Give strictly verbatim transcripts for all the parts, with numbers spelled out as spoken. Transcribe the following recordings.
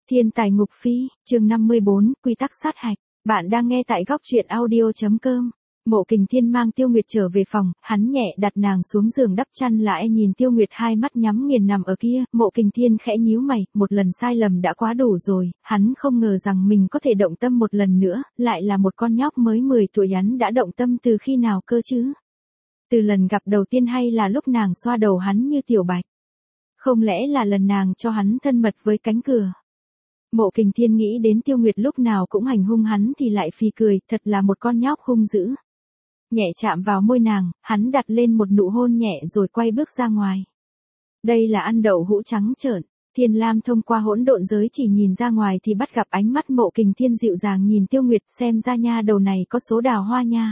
Thiên tài ngục phi, chương năm mươi bốn, quy tắc sát hạch. Bạn đang nghe tại góc truyện audio.com. Mộ Kình Thiên mang Tiêu Nguyệt trở về phòng, hắn nhẹ đặt nàng xuống giường đắp chăn lại nhìn Tiêu Nguyệt hai mắt nhắm nghiền nằm ở kia, Mộ Kình Thiên khẽ nhíu mày, một lần sai lầm đã quá đủ rồi, hắn không ngờ rằng mình có thể động tâm một lần nữa, lại là một con nhóc mới mười tuổi hắn đã động tâm từ khi nào cơ chứ? Từ lần gặp đầu tiên hay là lúc nàng xoa đầu hắn như tiểu bạch? Không lẽ là lần nàng cho hắn thân mật với cánh cửa? Mộ Kình Thiên nghĩ đến Tiêu Nguyệt lúc nào cũng hành hung hắn thì lại phì cười, thật là một con nhóc hung dữ. Nhẹ chạm vào môi nàng, hắn đặt lên một nụ hôn nhẹ rồi quay bước ra ngoài. Đây là ăn đậu hũ trắng trợn. Thiên Lam thông qua hỗn độn giới chỉ nhìn ra ngoài thì bắt gặp ánh mắt Mộ Kình Thiên dịu dàng nhìn Tiêu Nguyệt, xem ra nha đầu này có số đào hoa nha.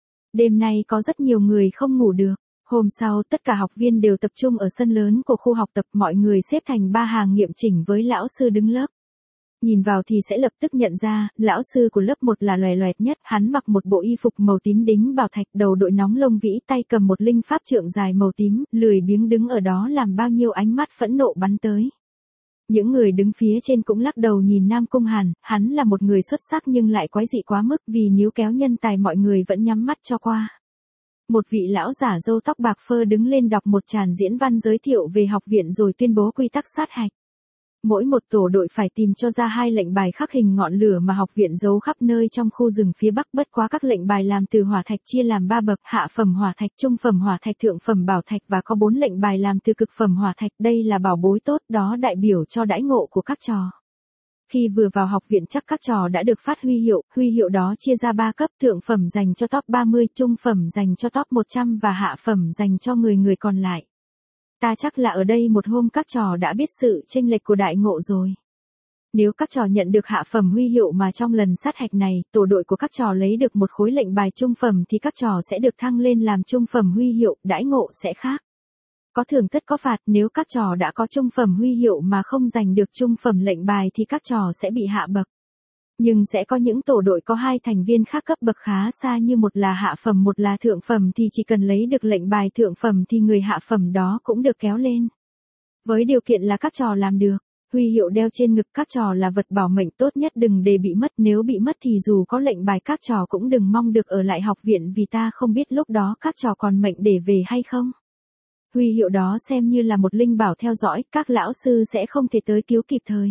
Đêm nay có rất nhiều người không ngủ được. Hôm sau tất cả học viên đều tập trung ở sân lớn của khu học tập, mọi người xếp thành ba hàng nghiêm chỉnh với lão sư đứng lớp. Nhìn vào thì sẽ lập tức nhận ra, lão sư của lớp một là loè loẹt nhất, hắn mặc một bộ y phục màu tím đính bảo thạch, đầu đội nóng lông vĩ, tay cầm một linh pháp trượng dài màu tím, lười biếng đứng ở đó làm bao nhiêu ánh mắt phẫn nộ bắn tới. Những người đứng phía trên cũng lắc đầu nhìn Nam Cung Hàn, hắn là một người xuất sắc nhưng lại quái dị quá mức, vì níu kéo nhân tài mọi người vẫn nhắm mắt cho qua. Một vị lão giả râu tóc bạc phơ đứng lên đọc một tràng diễn văn giới thiệu về học viện rồi tuyên bố quy tắc sát hạch. Mỗi một tổ đội phải tìm cho ra hai lệnh bài khắc hình ngọn lửa mà học viện giấu khắp nơi trong khu rừng phía bắc, bất quá các lệnh bài làm từ hỏa thạch chia làm ba bậc, hạ phẩm hỏa thạch, trung phẩm hỏa thạch, thượng phẩm bảo thạch và có bốn lệnh bài làm từ cực phẩm hỏa thạch, đây là bảo bối tốt, đó đại biểu cho đãi ngộ của các trò. Khi vừa vào học viện chắc các trò đã được phát huy hiệu, huy hiệu đó chia ra ba cấp, thượng phẩm dành cho top ba mươi, trung phẩm dành cho top một trăm và hạ phẩm dành cho người người còn lại. Ta chắc là ở đây một hôm các trò đã biết sự chênh lệch của đại ngộ rồi. Nếu các trò nhận được hạ phẩm huy hiệu mà trong lần sát hạch này, tổ đội của các trò lấy được một khối lệnh bài trung phẩm thì các trò sẽ được thăng lên làm trung phẩm huy hiệu, đãi ngộ sẽ khác. Có thưởng tất có phạt, nếu các trò đã có trung phẩm huy hiệu mà không giành được trung phẩm lệnh bài thì các trò sẽ bị hạ bậc. Nhưng sẽ có những tổ đội có hai thành viên khác cấp bậc khá xa như một là hạ phẩm một là thượng phẩm thì chỉ cần lấy được lệnh bài thượng phẩm thì người hạ phẩm đó cũng được kéo lên. Với điều kiện là các trò làm được. Huy hiệu đeo trên ngực các trò là vật bảo mệnh tốt nhất, đừng để bị mất, nếu bị mất thì dù có lệnh bài các trò cũng đừng mong được ở lại học viện vì ta không biết lúc đó các trò còn mệnh để về hay không. Huy hiệu đó xem như là một linh bảo theo dõi, các lão sư sẽ không thể tới cứu kịp thời.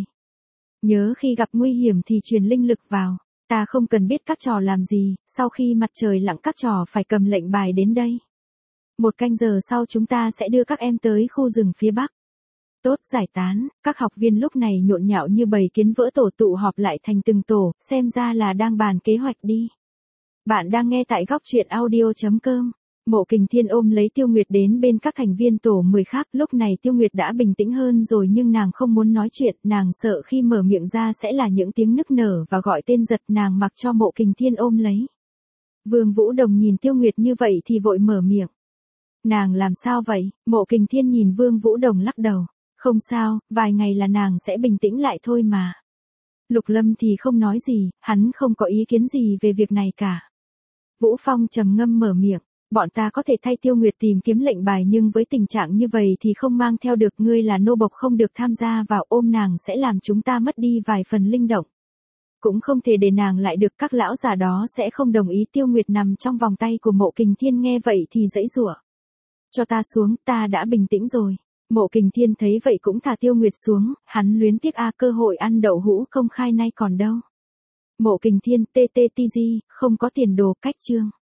Nhớ khi gặp nguy hiểm thì truyền linh lực vào, ta không cần biết các trò làm gì, sau khi mặt trời lặn các trò phải cầm lệnh bài đến đây. Một canh giờ sau chúng ta sẽ đưa các em tới khu rừng phía bắc. Tốt, giải tán, các học viên lúc này nhộn nhạo như bầy kiến vỡ tổ tụ họp lại thành từng tổ, xem ra là đang bàn kế hoạch đi. Bạn đang nghe tại góc truyện audio.com. Mộ Kình Thiên ôm lấy Tiêu Nguyệt đến bên các thành viên tổ mười khác, lúc này Tiêu Nguyệt đã bình tĩnh hơn rồi nhưng nàng không muốn nói chuyện, nàng sợ khi mở miệng ra sẽ là những tiếng nức nở và gọi tên giật, nàng mặc cho Mộ Kình Thiên ôm lấy. Vương Vũ Đồng nhìn Tiêu Nguyệt như vậy thì vội mở miệng. Nàng làm sao vậy? Mộ Kình Thiên nhìn Vương Vũ Đồng lắc đầu. Không sao, vài ngày là nàng sẽ bình tĩnh lại thôi mà. Lục Lâm thì không nói gì, hắn không có ý kiến gì về việc này cả. Vũ Phong trầm ngâm mở miệng. Bọn ta có thể thay Tiêu Nguyệt tìm kiếm lệnh bài nhưng với tình trạng như vậy thì không mang theo được, ngươi là nô bộc không được tham gia vào, ôm nàng sẽ làm chúng ta mất đi vài phần linh động. Cũng không thể để nàng lại được, các lão già đó sẽ không đồng ý. Tiêu Nguyệt nằm trong vòng tay của Mộ Kình Thiên nghe vậy thì giãy giụa. Cho ta xuống, ta đã bình tĩnh rồi. Mộ Kình Thiên thấy vậy cũng thả Tiêu Nguyệt xuống, hắn luyến tiếc a cơ hội ăn đậu hũ công khai nay còn đâu. Mộ Kình Thiên tê tê tê giê, không có tiền đồ, cách chương.